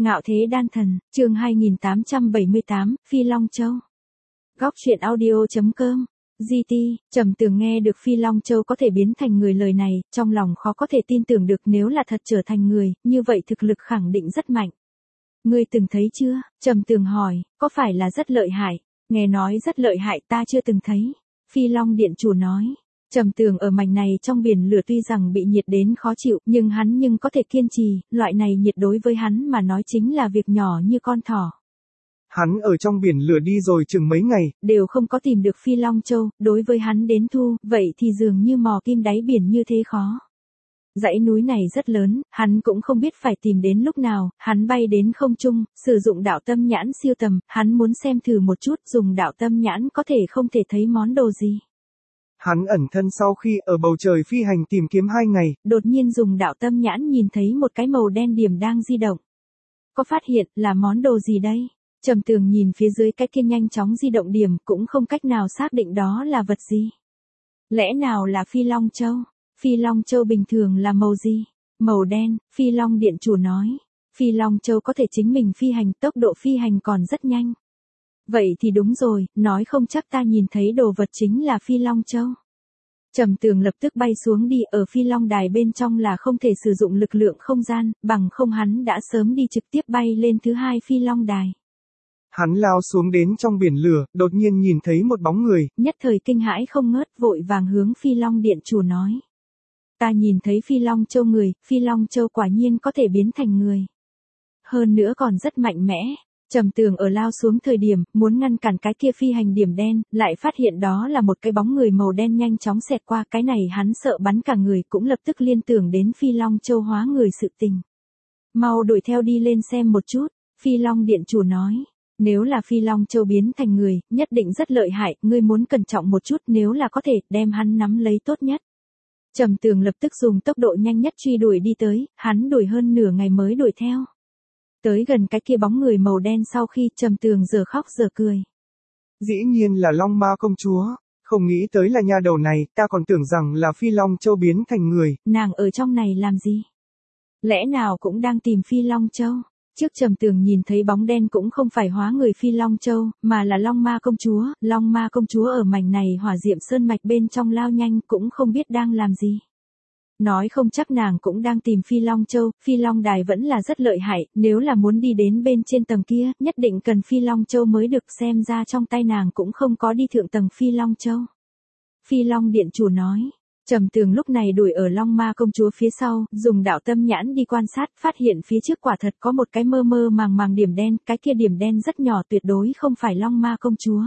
Ngạo thế đan thần, chương 2878, Phi Long Châu. Góc truyện audio.com. GT, Trầm Tường nghe được Phi Long Châu có thể biến thành người lời này, trong lòng khó có thể tin tưởng được nếu là thật trở thành người, như vậy thực lực khẳng định rất mạnh. Ngươi từng thấy chưa? Trầm Tường hỏi, có phải là rất lợi hại? Nghe nói rất lợi hại ta chưa từng thấy. Phi Long Điện chủ nói. Trầm Tường ở mảnh này trong biển lửa tuy rằng bị nhiệt đến khó chịu, nhưng hắn có thể kiên trì, loại này nhiệt đối với hắn mà nói chính là việc nhỏ như con thỏ. Hắn ở trong biển lửa đi rồi chừng mấy ngày, đều không có tìm được Phi Long Châu, đối với hắn đến thu, vậy thì dường như mò kim đáy biển như thế khó. Dãy núi này rất lớn, hắn cũng không biết phải tìm đến lúc nào, hắn bay đến không trung, sử dụng đạo tâm nhãn siêu tầm, hắn muốn xem thử một chút dùng đạo tâm nhãn có thể không thể thấy món đồ gì. Hắn ẩn thân sau khi ở bầu trời phi hành tìm kiếm 2 ngày, đột nhiên dùng đạo tâm nhãn nhìn thấy một cái màu đen điểm đang di động. Có phát hiện là món đồ gì đây? Trầm Tường nhìn phía dưới cái kia nhanh chóng di động điểm cũng không cách nào xác định đó là vật gì. Lẽ nào là Phi Long Châu? Phi Long Châu bình thường là màu gì? Màu đen, Phi Long Điện chủ nói. Phi Long Châu có thể chính mình phi hành, tốc độ phi hành còn rất nhanh. Vậy thì đúng rồi, nói không chắc ta nhìn thấy đồ vật chính là Phi Long Châu. Trầm Tường lập tức bay xuống đi, ở Phi Long Đài bên trong là không thể sử dụng lực lượng không gian, bằng không hắn đã sớm đi trực tiếp bay lên thứ hai Phi Long Đài. Hắn lao xuống đến trong biển lửa, đột nhiên nhìn thấy một bóng người, nhất thời kinh hãi không ngớt, vội vàng hướng Phi Long Điện chủ nói. Ta nhìn thấy Phi Long Châu người, Phi Long Châu quả nhiên có thể biến thành người. Hơn nữa còn rất mạnh mẽ. Trầm Tường ở lao xuống thời điểm, muốn ngăn cản cái kia phi hành điểm đen, lại phát hiện đó là một cái bóng người màu đen nhanh chóng xẹt qua, cái này hắn sợ bắn cả người, cũng lập tức liên tưởng đến Phi Long Châu hóa người sự tình. Mau đuổi theo đi lên xem một chút, Phi Long Điện chủ nói. Nếu là Phi Long Châu biến thành người, nhất định rất lợi hại, ngươi muốn cẩn trọng một chút, nếu là có thể, đem hắn nắm lấy tốt nhất. Trầm Tường lập tức dùng tốc độ nhanh nhất truy đuổi đi tới, hắn đuổi hơn nửa ngày mới đuổi theo. Tới gần cái kia bóng người màu đen sau khi Trầm Tường giờ khóc giờ cười. Dĩ nhiên là Long Ma công chúa, không nghĩ tới là nha đầu này, ta còn tưởng rằng là Phi Long Châu biến thành người. Nàng ở trong này làm gì? Lẽ nào cũng đang tìm Phi Long Châu? Trước Trầm Tường nhìn thấy bóng đen cũng không phải hóa người Phi Long Châu, mà là Long Ma công chúa. Long Ma công chúa ở mảnh này hỏa diệm sơn mạch bên trong lao nhanh, cũng không biết đang làm gì. Nói không chắc nàng cũng đang tìm Phi Long Châu, Phi Long Đài vẫn là rất lợi hại, nếu là muốn đi đến bên trên tầng kia, nhất định cần Phi Long Châu mới được, xem ra trong tay nàng cũng không có đi thượng tầng Phi Long Châu. Phi Long Điện chủ nói. Trầm Tường lúc này đuổi ở Long Ma công chúa phía sau, dùng đạo tâm nhãn đi quan sát, phát hiện phía trước quả thật có một cái mơ mơ màng màng điểm đen, cái kia điểm đen rất nhỏ, tuyệt đối không phải Long Ma công chúa.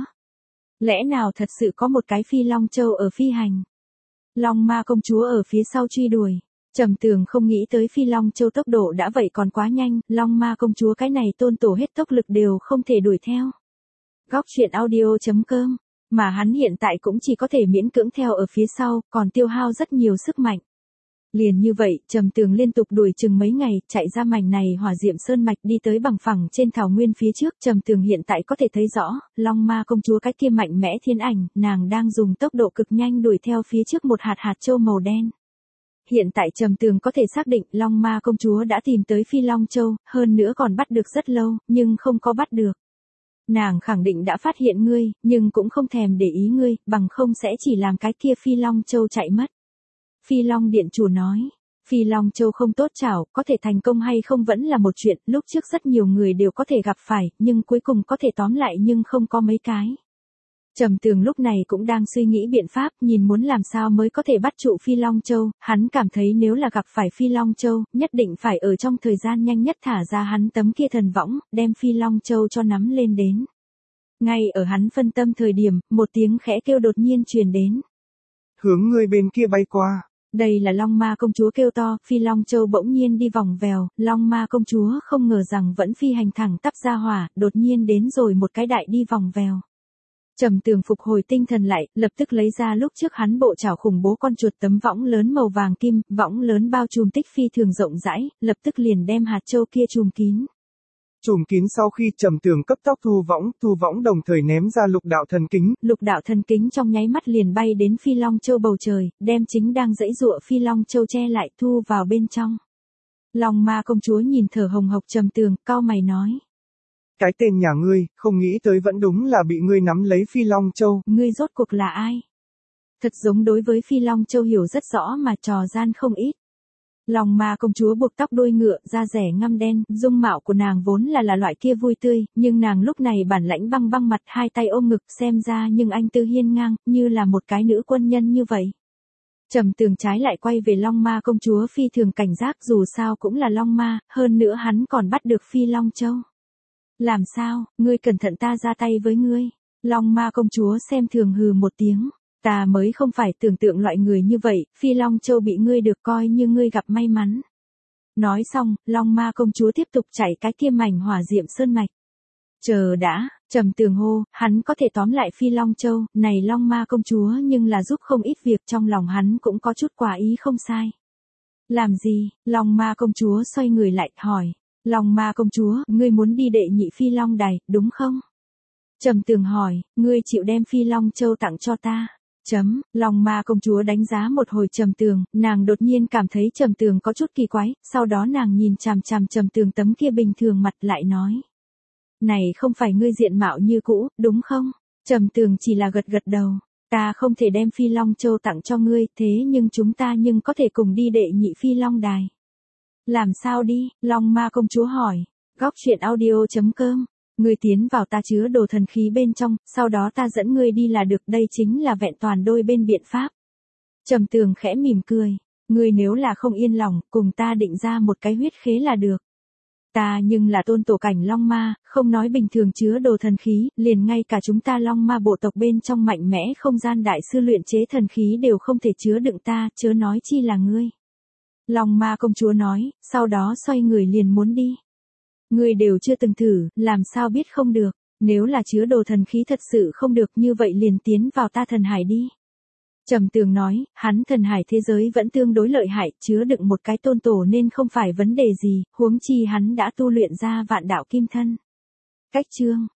Lẽ nào thật sự có một cái Phi Long Châu ở phi hành? Long Ma công chúa ở phía sau truy đuổi. Trầm Tường không nghĩ tới Phi Long Châu tốc độ đã vậy còn quá nhanh, Long Ma công chúa cái này tôn tổ hết tốc lực đều không thể đuổi theo. Góc truyện audio.com. Mà hắn hiện tại cũng chỉ có thể miễn cưỡng theo ở phía sau, còn tiêu hao rất nhiều sức mạnh. Liền như vậy, Trầm Tường liên tục đuổi chừng mấy ngày, chạy ra mảnh này hỏa diệm sơn mạch đi tới bằng phẳng trên thảo nguyên phía trước. Trầm Tường hiện tại có thể thấy rõ, Long Ma công chúa cái kia mạnh mẽ thiên ảnh, nàng đang dùng tốc độ cực nhanh đuổi theo phía trước một hạt châu màu đen. Hiện tại Trầm Tường có thể xác định Long Ma công chúa đã tìm tới Phi Long Châu, hơn nữa còn bắt được rất lâu, nhưng không có bắt được. Nàng khẳng định đã phát hiện ngươi, nhưng cũng không thèm để ý ngươi, bằng không sẽ chỉ làm cái kia Phi Long Châu chạy mất. Phi Long Điện chủ nói, Phi Long Châu không tốt chảo, có thể thành công hay không vẫn là một chuyện, lúc trước rất nhiều người đều có thể gặp phải, nhưng cuối cùng có thể tóm lại nhưng không có mấy cái. Trầm Tường lúc này cũng đang suy nghĩ biện pháp, nhìn muốn làm sao mới có thể bắt trụ Phi Long Châu, hắn cảm thấy nếu là gặp phải Phi Long Châu, nhất định phải ở trong thời gian nhanh nhất thả ra hắn tấm kia thần võng, đem Phi Long Châu cho nắm lên đến. Ngay ở hắn phân tâm thời điểm, một tiếng khẽ kêu đột nhiên truyền đến. Hướng người bên kia bay qua. Đây là Long Ma công chúa kêu to, Phi Long Châu bỗng nhiên đi vòng vèo, Long Ma công chúa không ngờ rằng vẫn phi hành thẳng tắp ra hỏa, đột nhiên đến rồi một cái đại đi vòng vèo. Trầm Tường phục hồi tinh thần lại, lập tức lấy ra lúc trước hắn bộ chảo khủng bố con chuột tấm võng lớn màu vàng kim, võng lớn bao trùm tích phi thường rộng rãi, lập tức liền đem hạt châu kia trùm kín. Trùm kín sau khi Trầm Tường cấp tốc thu võng đồng thời ném ra lục đạo thần kính. Lục đạo thần kính trong nháy mắt liền bay đến Phi Long Châu bầu trời, đem chính đang giãy giụa Phi Long Châu che lại thu vào bên trong. Long ma công chúa nhìn thở hồng hộc Trầm Tường, cau mày nói. Cái tên nhà ngươi, không nghĩ tới vẫn đúng là bị ngươi nắm lấy Phi Long Châu. Ngươi rốt cuộc là ai? Thật giống đối với Phi Long Châu hiểu rất rõ mà trò gian không ít. Long ma công chúa buộc tóc đuôi ngựa, da rẻ ngăm đen, dung mạo của nàng vốn là loại kia vui tươi, nhưng nàng lúc này bản lãnh băng băng mặt, hai tay ôm ngực, xem ra nhưng anh tư hiên ngang, như là một cái nữ quân nhân như vậy. Trầm Tường trái lại quay về Long ma công chúa phi thường cảnh giác, dù sao cũng là Long ma, hơn nữa hắn còn bắt được Phi Long Châu. Làm sao, ngươi cẩn thận ta ra tay với ngươi. Long ma công chúa xem thường hừ một tiếng. Ta mới không phải tưởng tượng loại người như vậy, Phi Long Châu bị ngươi được coi như ngươi gặp may mắn. Nói xong, Long ma công chúa tiếp tục chạy cái kia mảnh hỏa diệm sơn mạch. Chờ đã, Trầm Tường hô, hắn có thể tóm lại Phi Long Châu, này Long ma công chúa nhưng là giúp không ít việc, trong lòng hắn cũng có chút quả ý không sai. Làm gì? Long ma công chúa xoay người lại, hỏi. Long ma công chúa, ngươi muốn đi đệ nhị Phi Long đài, đúng không? Trầm Tường hỏi, ngươi chịu đem Phi Long Châu tặng cho ta. Long ma công chúa đánh giá một hồi Trầm Tường, nàng đột nhiên cảm thấy Trầm Tường có chút kỳ quái, sau đó nàng nhìn chằm chằm Trầm Tường tấm kia bình thường mặt lại nói. Này không phải ngươi diện mạo như cũ, đúng không? Trầm Tường chỉ là gật gật đầu. Ta không thể đem Phi Long Châu tặng cho ngươi, thế nhưng chúng ta nhưng có thể cùng đi đệ nhị Phi Long đài. Làm sao đi? Long ma công chúa hỏi. Góc truyện audio.com. Ngươi tiến vào ta chứa đồ thần khí bên trong, sau đó ta dẫn ngươi đi là được, đây chính là vẹn toàn đôi bên biện pháp. Trầm Tường khẽ mỉm cười. Ngươi nếu là không yên lòng, cùng ta định ra một cái huyết khế là được. Ta nhưng là tôn tổ cảnh Long ma, không nói bình thường chứa đồ thần khí, liền ngay cả chúng ta Long ma bộ tộc bên trong mạnh mẽ không gian đại sư luyện chế thần khí đều không thể chứa đựng ta, chớ nói chi là ngươi. Long ma công chúa nói, sau đó xoay người liền muốn đi. Ngươi đều chưa từng thử, làm sao biết không được, nếu là chứa đồ thần khí thật sự không được như vậy liền tiến vào ta thần hải đi. Trầm Tường nói, hắn thần hải thế giới vẫn tương đối lợi hại, chứa đựng một cái tôn tổ nên không phải vấn đề gì, huống chi hắn đã tu luyện ra vạn đạo kim thân. Cách chương